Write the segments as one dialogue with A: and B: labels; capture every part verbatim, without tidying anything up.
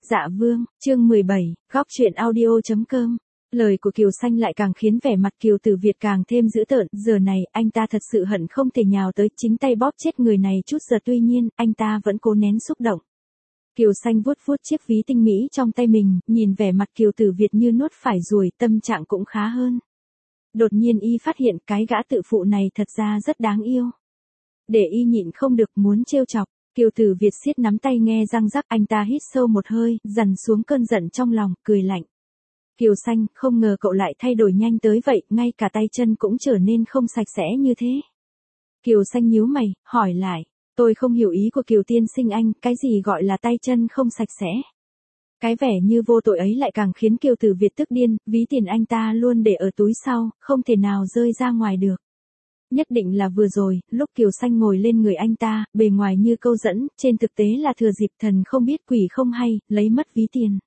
A: Dạ vương, chương mười bảy, góc truyện audio chấm com. Lời của Kiều Xanh lại càng khiến vẻ mặt Kiều Tử Việt càng thêm dữ tợn, giờ này anh ta thật sự hận không thể nhào tới chính tay bóp chết người này chút giờ, tuy nhiên, anh ta vẫn cố nén xúc động. Kiều Xanh vuốt vuốt chiếc ví tinh mỹ trong tay mình, nhìn vẻ mặt Kiều Tử Việt như nuốt phải ruồi, tâm trạng cũng khá hơn. Đột nhiên y phát hiện cái gã tự phụ này thật ra rất đáng yêu. Để y nhịn không được muốn trêu chọc. Kiều Tử Việt siết nắm tay nghe răng rắc, anh ta hít sâu một hơi, dằn xuống cơn giận trong lòng, cười lạnh. Kiều Xanh, không ngờ cậu lại thay đổi nhanh tới vậy, ngay cả tay chân cũng trở nên không sạch sẽ như thế. Kiều Xanh nhíu mày, hỏi lại, tôi không hiểu ý của Kiều tiên sinh anh, cái gì gọi là tay chân không sạch sẽ? Cái vẻ như vô tội ấy lại càng khiến Kiều Tử Việt tức điên, ví tiền anh ta luôn để ở túi sau, không thể nào rơi ra ngoài được. Nhất định là vừa rồi, lúc Kiều Xanh ngồi lên người anh ta, bề ngoài như câu dẫn, trên thực tế là thừa dịp thần không biết quỷ không hay, lấy mất ví tiền.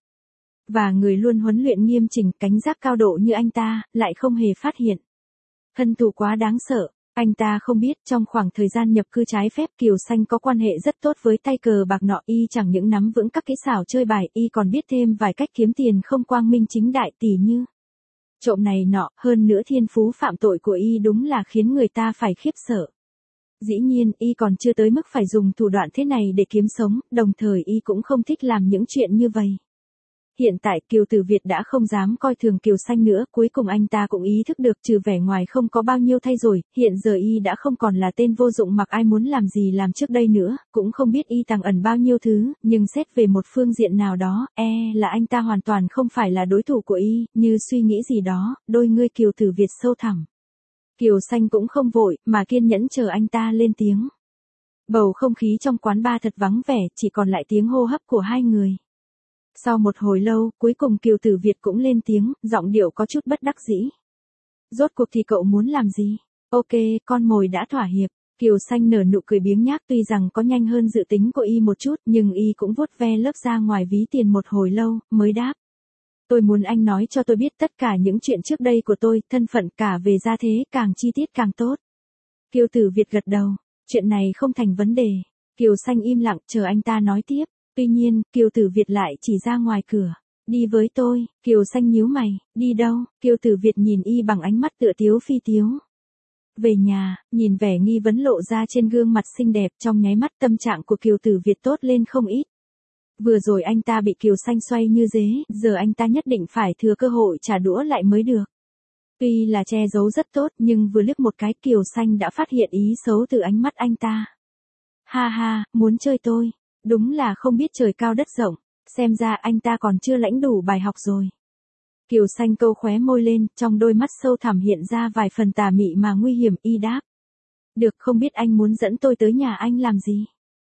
A: Và người luôn huấn luyện nghiêm chỉnh, cảnh giác cao độ như anh ta, lại không hề phát hiện. Thân thủ quá đáng sợ, anh ta không biết trong khoảng thời gian nhập cư trái phép Kiều Xanh có quan hệ rất tốt với tay cờ bạc nọ, y chẳng những nắm vững các kỹ xảo chơi bài, y còn biết thêm vài cách kiếm tiền không quang minh chính đại, tỉ như trộm này nọ, hơn nữa thiên phú phạm tội của y đúng là khiến người ta phải khiếp sợ. Dĩ nhiên, y còn chưa tới mức phải dùng thủ đoạn thế này để kiếm sống, đồng thời y cũng không thích làm những chuyện như vậy. Hiện tại Kiều Tử Việt đã không dám coi thường Kiều Xanh nữa, cuối cùng anh ta cũng ý thức được trừ vẻ ngoài không có bao nhiêu thay rồi, hiện giờ y đã không còn là tên vô dụng mặc ai muốn làm gì làm trước đây nữa, cũng không biết y tàng ẩn bao nhiêu thứ, nhưng xét về một phương diện nào đó, e là anh ta hoàn toàn không phải là đối thủ của y, như suy nghĩ gì đó, đôi ngươi Kiều Tử Việt sâu thẳm. Kiều Xanh cũng không vội, mà kiên nhẫn chờ anh ta lên tiếng. Bầu không khí trong quán bar thật vắng vẻ, chỉ còn lại tiếng hô hấp của hai người. Sau một hồi lâu, cuối cùng Kiều Tử Việt cũng lên tiếng, giọng điệu có chút bất đắc dĩ. Rốt cuộc thì cậu muốn làm gì? Ok, con mồi đã thỏa hiệp. Kiều Xanh nở nụ cười biếng nhác, tuy rằng có nhanh hơn dự tính của y một chút, nhưng y cũng vuốt ve lớp ra ngoài ví tiền một hồi lâu, mới đáp. Tôi muốn anh nói cho tôi biết tất cả những chuyện trước đây của tôi, thân phận cả về gia thế, càng chi tiết càng tốt. Kiều Tử Việt gật đầu, chuyện này không thành vấn đề. Kiều Xanh im lặng chờ anh ta nói tiếp. Tuy nhiên, Kiều Tử Việt lại chỉ ra ngoài cửa. Đi với tôi. Kiều Xanh nhíu mày. Đi đâu? Kiều Tử Việt nhìn y bằng ánh mắt tựa tiếu phi tiếu. Về nhà, nhìn vẻ nghi vấn lộ ra trên gương mặt xinh đẹp, trong nháy mắt tâm trạng của Kiều Tử Việt tốt lên không ít. Vừa rồi anh ta bị Kiều Xanh xoay như dế, giờ anh ta nhất định phải thừa cơ hội trả đũa lại mới được. Tuy là che giấu rất tốt, nhưng vừa liếc một cái Kiều Xanh đã phát hiện ý xấu từ ánh mắt anh ta. Ha ha, muốn chơi tôi. Đúng là không biết trời cao đất rộng, xem ra anh ta còn chưa lãnh đủ bài học rồi. Kiều Xanh câu khóe môi lên, trong đôi mắt sâu thẳm hiện ra vài phần tà mị mà nguy hiểm, y đáp. Được, không biết anh muốn dẫn tôi tới nhà anh làm gì?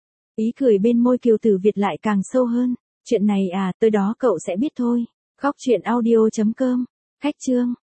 A: Ý cười bên môi Kiều Tử Việt lại càng sâu hơn. Chuyện này à, tới đó cậu sẽ biết thôi. Góc truyện audio chấm com. Khách chương.